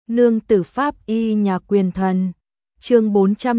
Nương tử pháp y nhà quyền thần. Chương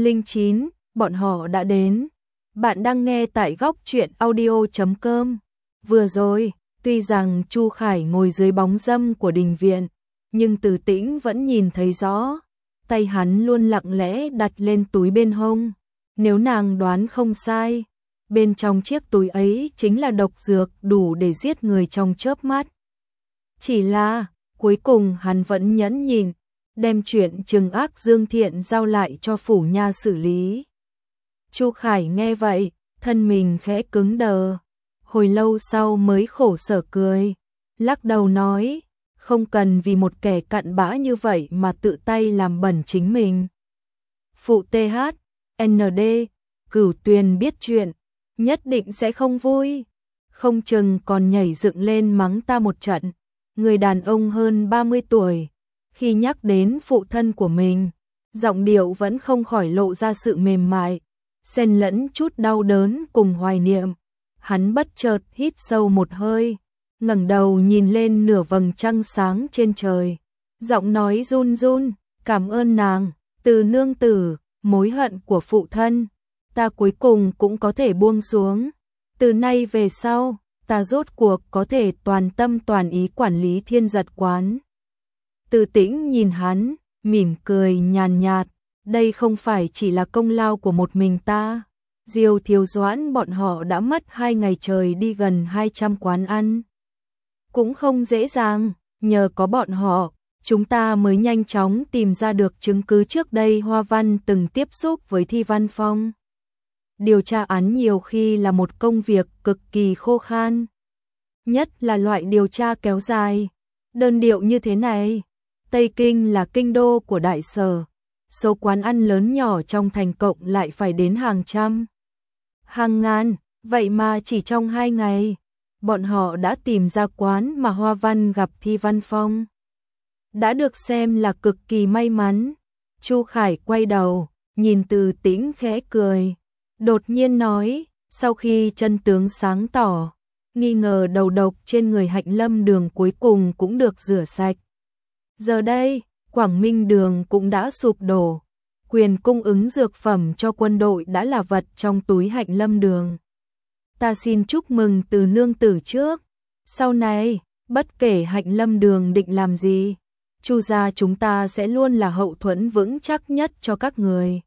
409, bọn họ đã đến. Bạn đang nghe tại góc truyện audio.com. Vừa rồi, tuy rằng Chu Khải ngồi dưới bóng râm của đình viện, nhưng Từ Tĩnh vẫn nhìn thấy rõ, tay hắn luôn lặng lẽ đặt lên túi bên hông. Nếu nàng đoán không sai, bên trong chiếc túi ấy chính là độc dược đủ để giết người trong chớp mắt. Chỉ là, cuối cùng hắn vẫn nhẫn nhịn, đem chuyện trừng ác Dương Thiện giao lại cho phủ nha xử lý. Chu Khải nghe vậy, thân mình khẽ cứng đờ, hồi lâu sau mới khổ sở cười, lắc đầu nói, không cần vì một kẻ cặn bã như vậy mà tự tay làm bẩn chính mình. Phụ TH, ND, Cửu Tuyền biết chuyện, nhất định sẽ không vui, không chừng còn nhảy dựng lên mắng ta một trận. Người đàn ông hơn 30 tuổi, khi nhắc đến phụ thân của mình, giọng điệu vẫn không khỏi lộ ra sự mềm mại, xen lẫn chút đau đớn cùng hoài niệm. Hắn bất chợt hít sâu một hơi, ngẩng đầu nhìn lên nửa vầng trăng sáng trên trời, giọng nói run run, cảm ơn nàng, Từ nương tử, mối hận của phụ thân, ta cuối cùng cũng có thể buông xuống. Từ nay về sau, ta rốt cuộc có thể toàn tâm toàn ý quản lý Thiên Giật quán. Từ Tĩnh nhìn hắn, mỉm cười nhàn nhạt, đây không phải chỉ là công lao của một mình ta. Diêu Thiếu Doãn bọn họ đã mất 2 ngày trời đi gần 200 quán ăn. Cũng không dễ dàng, nhờ có bọn họ, chúng ta mới nhanh chóng tìm ra được chứng cứ trước đây Hoa Văn từng tiếp xúc với Thi Văn Phong. Điều tra án nhiều khi là một công việc cực kỳ khô khan. Nhất là loại điều tra kéo dài, đơn điệu như thế này. Tây Kinh là kinh đô của đại sở, số quán ăn lớn nhỏ trong thành cộng lại phải đến hàng trăm, hàng ngàn, vậy mà chỉ trong 2 ngày, bọn họ đã tìm ra quán mà Hoa Văn gặp Thi Văn Phong. Đã được xem là cực kỳ may mắn. Chu Khải quay đầu, nhìn Từ Tĩnh khẽ cười, đột nhiên nói, sau khi chân tướng sáng tỏ, nghi ngờ đầu độc trên người Hạnh Lâm Đường cuối cùng cũng được rửa sạch. Giờ đây, Quảng Minh Đường cũng đã sụp đổ, quyền cung ứng dược phẩm cho quân đội đã là vật trong túi Hạnh Lâm Đường. Ta xin chúc mừng Từ nương tử trước, sau này, bất kể Hạnh Lâm Đường định làm gì, Chu gia chúng ta sẽ luôn là hậu thuẫn vững chắc nhất cho các người.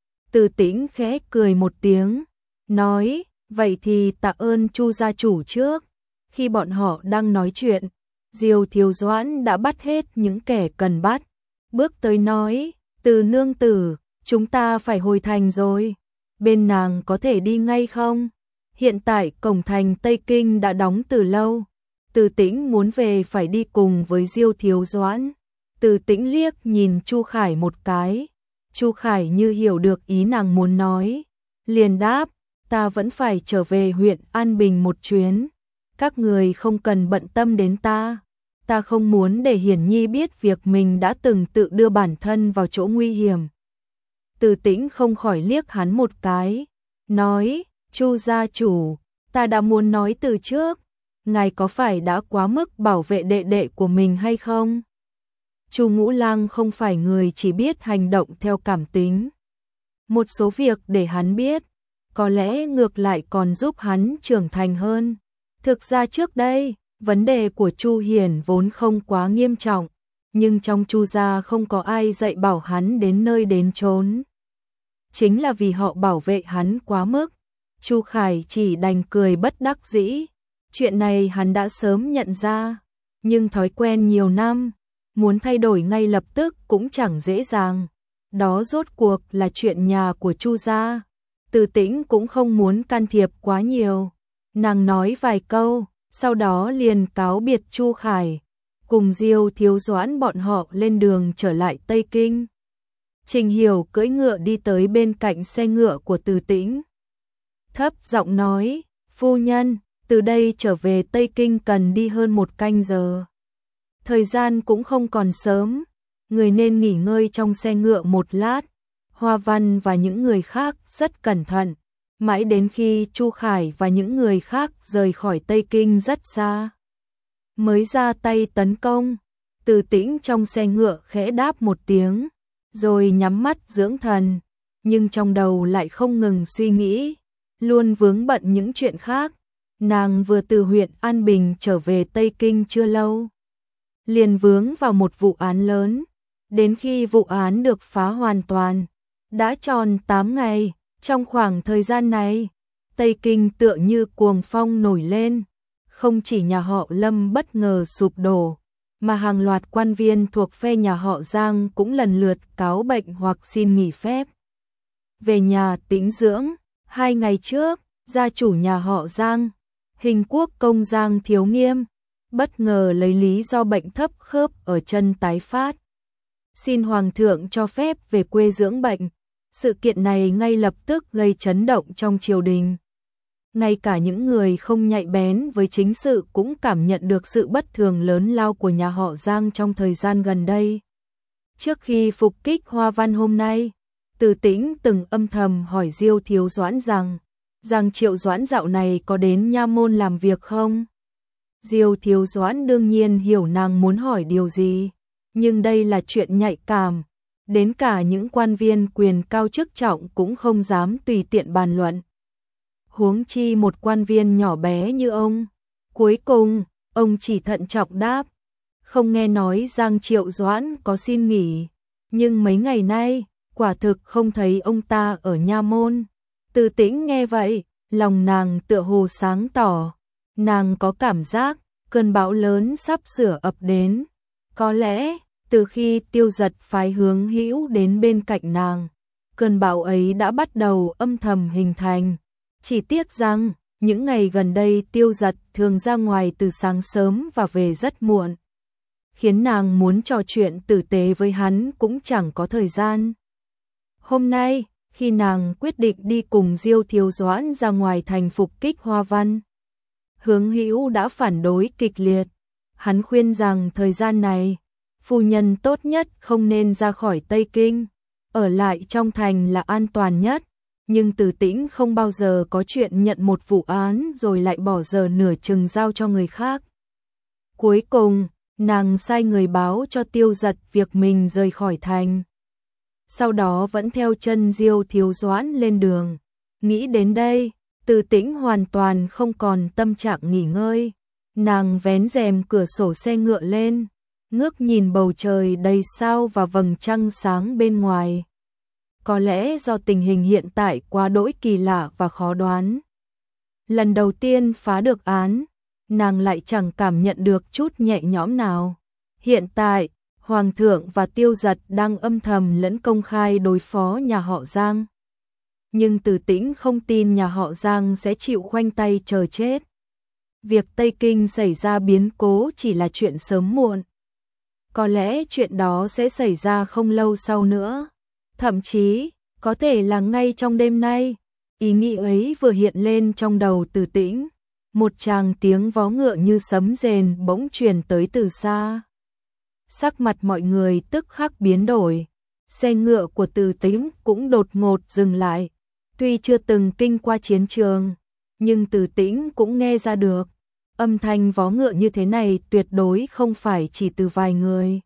Từ Tĩnh khẽ cười một tiếng, nói, vậy thì tạ ơn Chu gia chủ trước. Khi bọn họ đang nói chuyện, Diêu Thiếu Doãn đã bắt hết những kẻ cần bắt, bước tới nói, Từ nương tử, chúng ta phải hồi thành rồi, bên nàng có thể đi ngay không? Hiện tại cổng thành Tây Kinh đã đóng từ lâu, Từ Tĩnh muốn về phải đi cùng với Diêu Thiếu Doãn. Từ Tĩnh liếc nhìn Chu Khải một cái, Chu Khải như hiểu được ý nàng muốn nói, liền đáp, ta vẫn phải trở về huyện An Bình một chuyến, các người không cần bận tâm đến ta. Ta không muốn để Hiển Nhi biết việc mình đã từng tự đưa bản thân vào chỗ nguy hiểm. Từ Tĩnh không khỏi liếc hắn một cái, nói, Chu gia chủ, ta đã muốn nói từ trước, ngài có phải đã quá mức bảo vệ đệ đệ của mình hay không? Chu Ngũ Lang không phải người chỉ biết hành động theo cảm tính. Một số việc để hắn biết, có lẽ ngược lại còn giúp hắn trưởng thành hơn. Thực ra trước đây, vấn đề của Chu Hiển vốn không quá nghiêm trọng, nhưng trong Chu gia không có ai dạy bảo hắn đến nơi đến chốn. Chính là vì họ bảo vệ hắn quá mức, Chu Khải chỉ đành cười bất đắc dĩ. Chuyện này hắn đã sớm nhận ra, nhưng thói quen nhiều năm, muốn thay đổi ngay lập tức cũng chẳng dễ dàng. Đó rốt cuộc là chuyện nhà của Chu gia. Từ Tĩnh cũng không muốn can thiệp quá nhiều. Nàng nói vài câu, sau đó liền cáo biệt Chu Khải, cùng Diêu Thiếu Doãn bọn họ lên đường trở lại Tây Kinh. Trình Hiểu cưỡi ngựa đi tới bên cạnh xe ngựa của Từ Tĩnh, thấp giọng nói, phu nhân, từ đây trở về Tây Kinh cần đi hơn 1 canh giờ. Thời gian cũng không còn sớm, người nên nghỉ ngơi trong xe ngựa một lát. Hoa Văn và những người khác rất cẩn thận, mãi đến khi Chu Khải và những người khác rời khỏi Tây Kinh rất xa, mới ra tay tấn công. Từ Tĩnh trong xe ngựa khẽ đáp một tiếng, rồi nhắm mắt dưỡng thần, nhưng trong đầu lại không ngừng suy nghĩ, luôn vướng bận những chuyện khác. Nàng vừa từ huyện An Bình trở về Tây Kinh chưa lâu, liền vướng vào một vụ án lớn, đến khi vụ án được phá hoàn toàn, đã tròn 8 ngày, trong khoảng thời gian này, Tây Kinh tựa như cuồng phong nổi lên, không chỉ nhà họ Lâm bất ngờ sụp đổ, mà hàng loạt quan viên thuộc phe nhà họ Giang cũng lần lượt cáo bệnh hoặc xin nghỉ phép. Về nhà tĩnh dưỡng, 2 ngày trước, gia chủ nhà họ Giang, Hình Quốc công Giang Thiếu Nghiêm, bất ngờ lấy lý do bệnh thấp khớp ở chân tái phát, xin hoàng thượng cho phép về quê dưỡng bệnh. Sự kiện này ngay lập tức gây chấn động trong triều đình. Ngay cả những người không nhạy bén với chính sự cũng cảm nhận được sự bất thường lớn lao của nhà họ Giang trong thời gian gần đây. Trước khi phục kích Hoa Văn hôm nay, Từ Tĩnh từng âm thầm hỏi Diêu Thiếu Doãn rằng Triệu Doãn dạo này có đến nha môn làm việc không? Diêu Thiếu Doãn đương nhiên hiểu nàng muốn hỏi điều gì, nhưng đây là chuyện nhạy cảm, đến cả những quan viên quyền cao chức trọng cũng không dám tùy tiện bàn luận. Huống chi một quan viên nhỏ bé như ông. Cuối cùng, ông chỉ thận trọng đáp, không nghe nói Giang Triệu Doãn có xin nghỉ, nhưng mấy ngày nay, quả thực không thấy ông ta ở nha môn. Từ Tĩnh nghe vậy, lòng nàng tựa hồ sáng tỏ, nàng có cảm giác cơn bão lớn sắp sửa ập đến. Có lẽ, từ khi Tiêu Dật phái Hướng Hữu đến bên cạnh nàng, cơn bão ấy đã bắt đầu âm thầm hình thành. Chỉ tiếc rằng, những ngày gần đây Tiêu Dật thường ra ngoài từ sáng sớm và về rất muộn, khiến nàng muốn trò chuyện tử tế với hắn cũng chẳng có thời gian. Hôm nay, khi nàng quyết định đi cùng Diêu Thiếu Doãn ra ngoài thành phục kích Hoa Văn, Hướng Hữu đã phản đối kịch liệt. Hắn khuyên rằng thời gian này, phu nhân tốt nhất không nên ra khỏi Tây Kinh, ở lại trong thành là an toàn nhất. Nhưng Từ Tĩnh không bao giờ có chuyện nhận một vụ án rồi lại bỏ giờ nửa chừng giao cho người khác. Cuối cùng, nàng sai người báo cho Tiêu Dật việc mình rời khỏi thành. Sau đó vẫn theo chân Diêu Thiếu Doãn lên đường. Nghĩ đến đây, Từ Tĩnh hoàn toàn không còn tâm trạng nghỉ ngơi. Nàng vén rèm cửa sổ xe ngựa lên, ngước nhìn bầu trời đầy sao và vầng trăng sáng bên ngoài. Có lẽ do tình hình hiện tại quá đỗi kỳ lạ và khó đoán. Lần đầu tiên phá được án, nàng lại chẳng cảm nhận được chút nhẹ nhõm nào. Hiện tại, Hoàng thượng và Tiêu Dật đang âm thầm lẫn công khai đối phó nhà họ Giang. Nhưng Từ Tĩnh không tin nhà họ Giang sẽ chịu khoanh tay chờ chết. Việc Tây Kinh xảy ra biến cố chỉ là chuyện sớm muộn. Có lẽ chuyện đó sẽ xảy ra không lâu sau nữa. Thậm chí, có thể là ngay trong đêm nay. Ý nghĩ ấy vừa hiện lên trong đầu Từ Tĩnh. Một tràng tiếng vó ngựa như sấm rền bỗng truyền tới từ xa. Sắc mặt mọi người tức khắc biến đổi. Xe ngựa của Từ Tĩnh cũng đột ngột dừng lại. Tuy chưa từng kinh qua chiến trường, nhưng Từ Tĩnh cũng nghe ra được. Âm thanh vó ngựa như thế này tuyệt đối không phải chỉ từ vài người.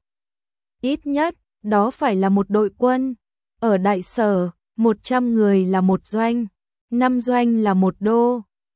Ít nhất, đó phải là một đội quân. Ở Đại Sở, 100 người là một doanh, 5 doanh là một đô,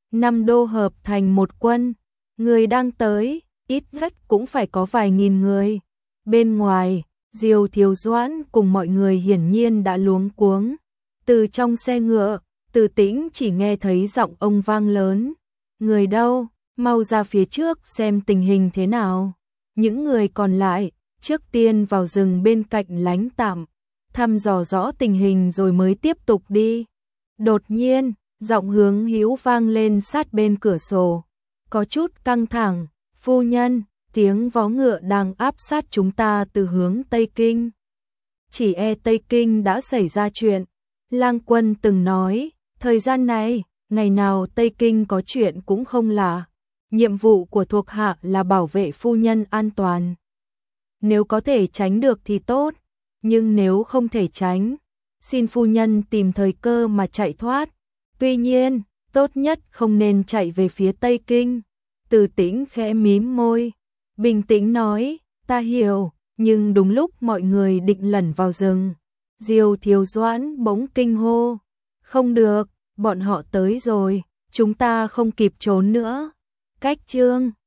5 đô hợp thành một quân. Người đang tới, ít nhất cũng phải có vài nghìn người. Bên ngoài, Diêu Thiếu Doãn cùng mọi người hiển nhiên đã luống cuống. Từ trong xe ngựa, Từ Tĩnh chỉ nghe thấy giọng ông vang lớn. Người đâu, mau ra phía trước xem tình hình thế nào. Những người còn lại, trước tiên vào rừng bên cạnh lánh tạm, thăm dò rõ tình hình rồi mới tiếp tục đi. Đột nhiên, giọng Hướng Hữu vang lên sát bên cửa sổ. Có chút căng thẳng, phu nhân, tiếng vó ngựa đang áp sát chúng ta từ hướng Tây Kinh. Chỉ e Tây Kinh đã xảy ra chuyện. Lang Quân từng nói, thời gian này, ngày nào Tây Kinh có chuyện cũng không lạ. Nhiệm vụ của thuộc hạ là bảo vệ phu nhân an toàn. Nếu có thể tránh được thì tốt, nhưng nếu không thể tránh, xin phu nhân tìm thời cơ mà chạy thoát. Tuy nhiên, tốt nhất không nên chạy về phía Tây Kinh. Từ Tĩnh khẽ mím môi, bình tĩnh nói, Ta hiểu, nhưng đúng lúc mọi người định lẩn vào rừng, Diêu Thiếu Doãn bỗng kinh hô. Không được, bọn họ tới rồi, chúng ta không kịp trốn nữa. Cách Chương